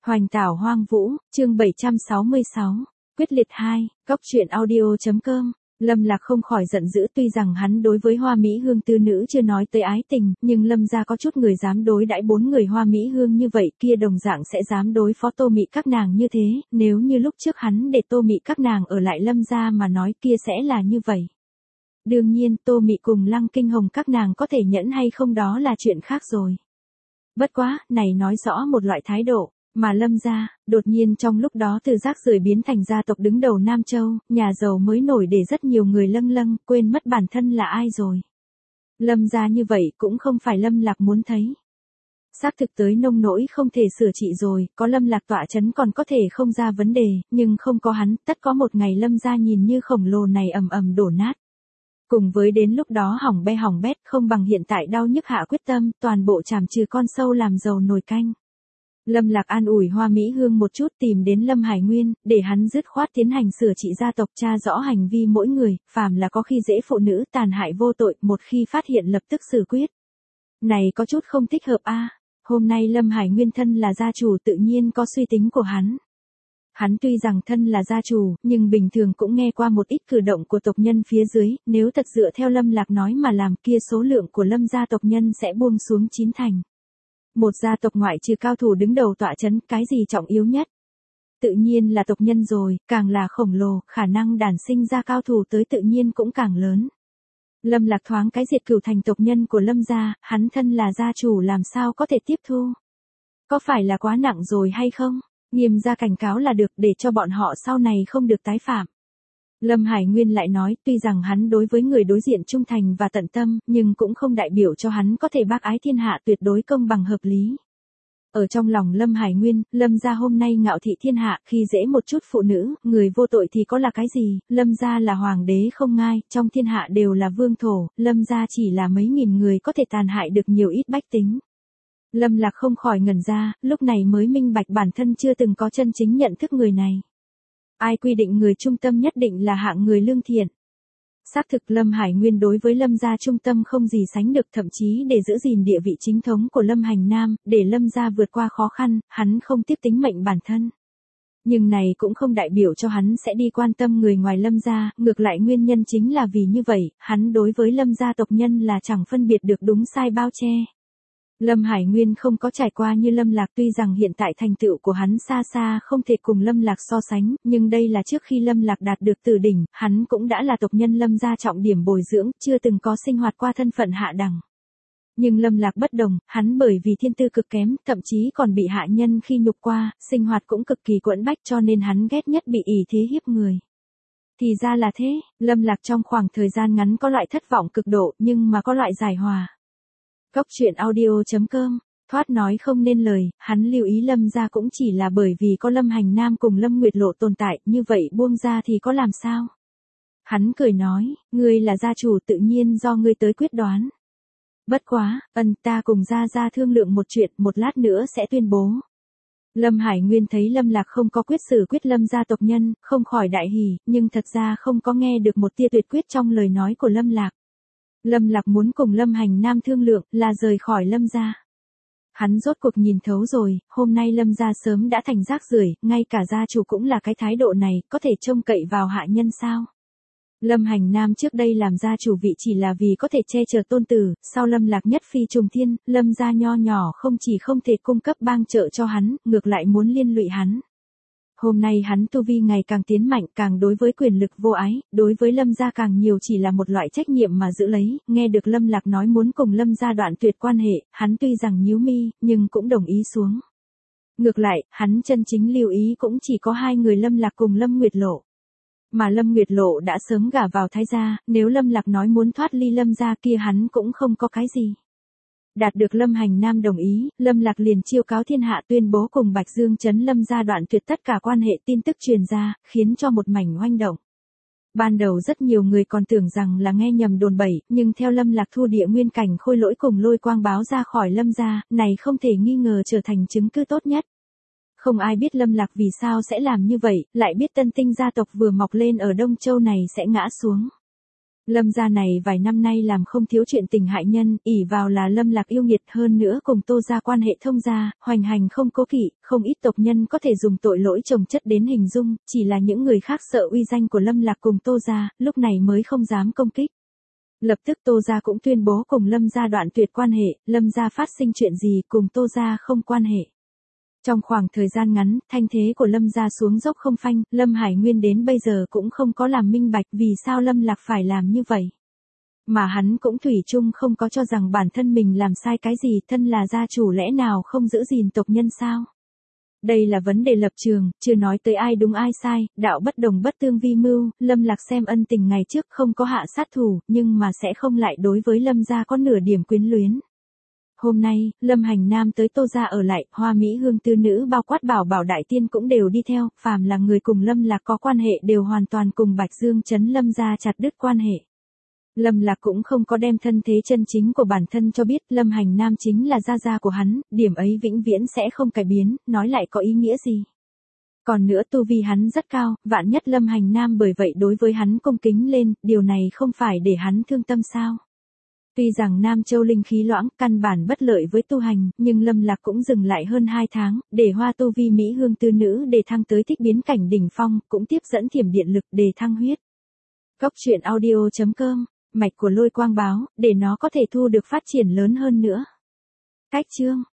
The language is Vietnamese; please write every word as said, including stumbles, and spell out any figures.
Hoành tảo hoang vũ, chương bảy trăm sáu mươi sáu, quyết liệt hai, góc truyện audio.com. Lâm Lạc không khỏi giận dữ, tuy rằng hắn đối với Hoa Mỹ Hương tư nữ chưa nói tới ái tình, nhưng Lâm gia có chút người dám đối đãi bốn người Hoa Mỹ Hương như vậy, kia đồng dạng sẽ dám đối phó Tô Mị các nàng như thế, nếu như lúc trước hắn để Tô Mị các nàng ở lại Lâm gia mà nói kia sẽ là như vậy. Đương nhiên Tô Mị cùng Lăng Kinh Hồng các nàng có thể nhẫn hay không đó là chuyện khác rồi. Bất quá, này nói rõ một loại thái độ. Mà Lâm gia, đột nhiên trong lúc đó từ rác rưởi biến thành gia tộc đứng đầu Nam Châu, nhà giàu mới nổi để rất nhiều người lâng lâng, quên mất bản thân là ai rồi. Lâm gia như vậy cũng không phải Lâm Lạc muốn thấy. Xác thực tới nông nỗi không thể sửa trị rồi, có Lâm Lạc tọa chấn còn có thể không ra vấn đề, nhưng không có hắn, tất có một ngày Lâm gia nhìn như khổng lồ này ầm ầm đổ nát. Cùng với đến lúc đó hỏng be hỏng bét không bằng hiện tại đau nhức hạ quyết tâm, toàn bộ chàm trừ con sâu làm dầu nồi canh. Lâm Lạc an ủi Hoa Mỹ Hương một chút, tìm đến Lâm Hải Nguyên, để hắn dứt khoát tiến hành sửa trị gia tộc, tra rõ hành vi mỗi người, phàm là có khi dễ phụ nữ tàn hại vô tội, một khi phát hiện lập tức xử quyết. Này có chút không thích hợp a. Hôm nay Lâm Hải Nguyên thân là gia chủ tự nhiên có suy tính của hắn. Hắn tuy rằng thân là gia chủ, nhưng bình thường cũng nghe qua một ít cử động của tộc nhân phía dưới, nếu thật dựa theo Lâm Lạc nói mà làm kia số lượng của Lâm gia tộc nhân sẽ buông xuống chín thành. Một gia tộc ngoại trừ cao thủ đứng đầu tọa chấn, cái gì trọng yếu nhất? Tự nhiên là tộc nhân rồi, càng là khổng lồ, khả năng đản sinh ra cao thủ tới tự nhiên cũng càng lớn. Lâm Lạc thoáng cái diệt cửu thành tộc nhân của Lâm gia, hắn thân là gia chủ làm sao có thể tiếp thu? Có phải là quá nặng rồi hay không? Nghiêm ra cảnh cáo là được để cho bọn họ sau này không được tái phạm. Lâm Hải Nguyên lại nói, tuy rằng hắn đối với người đối diện trung thành và tận tâm, nhưng cũng không đại biểu cho hắn có thể bác ái thiên hạ tuyệt đối công bằng hợp lý. Ở trong lòng Lâm Hải Nguyên, Lâm gia hôm nay ngạo thị thiên hạ, khi dễ một chút phụ nữ, người vô tội thì có là cái gì, Lâm gia là hoàng đế không ngai, trong thiên hạ đều là vương thổ, Lâm gia chỉ là mấy nghìn người có thể tàn hại được nhiều ít bách tính. Lâm Lạc không khỏi ngẩn ra, lúc này mới minh bạch bản thân chưa từng có chân chính nhận thức người này. Ai quy định người trung tâm nhất định là hạng người lương thiện? Xác thực Lâm Hải Nguyên đối với Lâm gia trung tâm không gì sánh được, thậm chí để giữ gìn địa vị chính thống của Lâm Hành Nam, để Lâm gia vượt qua khó khăn, hắn không tiếc tính mệnh bản thân. Nhưng này cũng không đại biểu cho hắn sẽ đi quan tâm người ngoài Lâm gia, ngược lại nguyên nhân chính là vì như vậy, hắn đối với Lâm gia tộc nhân là chẳng phân biệt được đúng sai bao che. Lâm Hải Nguyên không có trải qua như Lâm Lạc, tuy rằng hiện tại thành tựu của hắn xa xa không thể cùng Lâm Lạc so sánh, nhưng đây là trước khi Lâm Lạc đạt được tử đỉnh, hắn cũng đã là tộc nhân Lâm gia trọng điểm bồi dưỡng, chưa từng có sinh hoạt qua thân phận hạ đẳng. Nhưng Lâm Lạc bất đồng, hắn bởi vì thiên tư cực kém, thậm chí còn bị hạ nhân khi nhục qua, sinh hoạt cũng cực kỳ quẫn bách cho nên hắn ghét nhất bị ỷ thế hiếp người. Thì ra là thế, Lâm Lạc trong khoảng thời gian ngắn có loại thất vọng cực độ, nhưng mà có loại giải hòa. Góc truyện audio.com, thoát nói không nên lời, hắn lưu ý Lâm gia cũng chỉ là bởi vì có Lâm Hành Nam cùng Lâm Nguyệt Lộ tồn tại, như vậy buông ra thì có làm sao? Hắn cười nói, ngươi là gia chủ tự nhiên do ngươi tới quyết đoán. Bất quá, ân ta cùng gia gia thương lượng một chuyện, một lát nữa sẽ tuyên bố. Lâm Hải Nguyên thấy Lâm Lạc không có quyết xử quyết Lâm gia tộc nhân, không khỏi đại hỉ, nhưng thật ra không có nghe được một tia tuyệt quyết trong lời nói của Lâm Lạc. Lâm Lạc muốn cùng Lâm Hành Nam thương lượng, là rời khỏi Lâm gia. Hắn rốt cuộc nhìn thấu rồi, hôm nay Lâm gia sớm đã thành rác rưởi, ngay cả gia chủ cũng là cái thái độ này, có thể trông cậy vào hạ nhân sao? Lâm Hành Nam trước đây làm gia chủ vị chỉ là vì có thể che chở tôn tử, sau Lâm Lạc nhất phi trùng thiên, Lâm gia nho nhỏ không chỉ không thể cung cấp bang trợ cho hắn, ngược lại muốn liên lụy hắn. Hôm nay hắn tu vi ngày càng tiến mạnh, càng đối với quyền lực vô ái, đối với Lâm gia càng nhiều chỉ là một loại trách nhiệm mà giữ lấy, nghe được Lâm Lạc nói muốn cùng Lâm gia đoạn tuyệt quan hệ, hắn tuy rằng nhíu mi, nhưng cũng đồng ý xuống. Ngược lại, hắn chân chính lưu ý cũng chỉ có hai người Lâm Lạc cùng Lâm Nguyệt Lộ. Mà Lâm Nguyệt Lộ đã sớm gả vào Thái gia, nếu Lâm Lạc nói muốn thoát ly Lâm gia kia hắn cũng không có cái gì. Đạt được Lâm Hành Nam đồng ý, Lâm Lạc liền chiêu cáo thiên hạ tuyên bố cùng Bạch Dương trấn Lâm gia đoạn tuyệt tất cả quan hệ, tin tức truyền ra, khiến cho một mảnh oanh động. Ban đầu rất nhiều người còn tưởng rằng là nghe nhầm đồn bậy, nhưng theo Lâm Lạc thu địa nguyên cảnh khôi lỗi cùng lôi quang báo ra khỏi Lâm gia, này không thể nghi ngờ trở thành chứng cứ tốt nhất. Không ai biết Lâm Lạc vì sao sẽ làm như vậy, lại biết Tân Tinh gia tộc vừa mọc lên ở Đông Châu này sẽ ngã xuống. Lâm gia này vài năm nay làm không thiếu chuyện tình hại nhân, ỷ vào là Lâm Lạc yêu nghiệt, hơn nữa cùng Tô gia quan hệ thông gia, hoành hành không cố kỵ, không ít tộc nhân có thể dùng tội lỗi chồng chất đến hình dung, chỉ là những người khác sợ uy danh của Lâm Lạc cùng Tô gia, lúc này mới không dám công kích. Lập tức Tô gia cũng tuyên bố cùng Lâm gia đoạn tuyệt quan hệ, Lâm gia phát sinh chuyện gì cùng Tô gia không quan hệ. Trong khoảng thời gian ngắn, thanh thế của Lâm gia xuống dốc không phanh, Lâm Hải Nguyên đến bây giờ cũng không có làm minh bạch vì sao Lâm Lạc phải làm như vậy. Mà hắn cũng thủy chung không có cho rằng bản thân mình làm sai cái gì, thân là gia chủ lẽ nào không giữ gìn tộc nhân sao. Đây là vấn đề lập trường, chưa nói tới ai đúng ai sai, đạo bất đồng bất tương vi mưu, Lâm Lạc xem ân tình ngày trước không có hạ sát thủ, nhưng mà sẽ không lại đối với Lâm gia có nửa điểm quyến luyến. Hôm nay, Lâm Hành Nam tới Tô gia ở lại, Hoa Mỹ Hương tư nữ bao quát Bảo Bảo đại tiên cũng đều đi theo, phàm là người cùng Lâm Lạc có quan hệ đều hoàn toàn cùng Bạch Dương trấn Lâm gia chặt đứt quan hệ. Lâm Lạc cũng không có đem thân thế chân chính của bản thân cho biết, Lâm Hành Nam chính là gia gia của hắn, điểm ấy vĩnh viễn sẽ không cải biến, nói lại có ý nghĩa gì. Còn nữa tu vi hắn rất cao, vạn nhất Lâm Hành Nam bởi vậy đối với hắn cung kính lên, điều này không phải để hắn thương tâm sao. Tuy rằng Nam Châu linh khí loãng, căn bản bất lợi với tu hành, nhưng Lâm Lạc cũng dừng lại hơn hai tháng, để hoa tu vi Mỹ Hương tư nữ để thăng tới thích biến cảnh đỉnh phong, cũng tiếp dẫn thiểm điện lực để thăng huyết. Cốc truyện audio chấm com, mạch của lôi quang báo, để nó có thể thu được phát triển lớn hơn nữa. Cách chương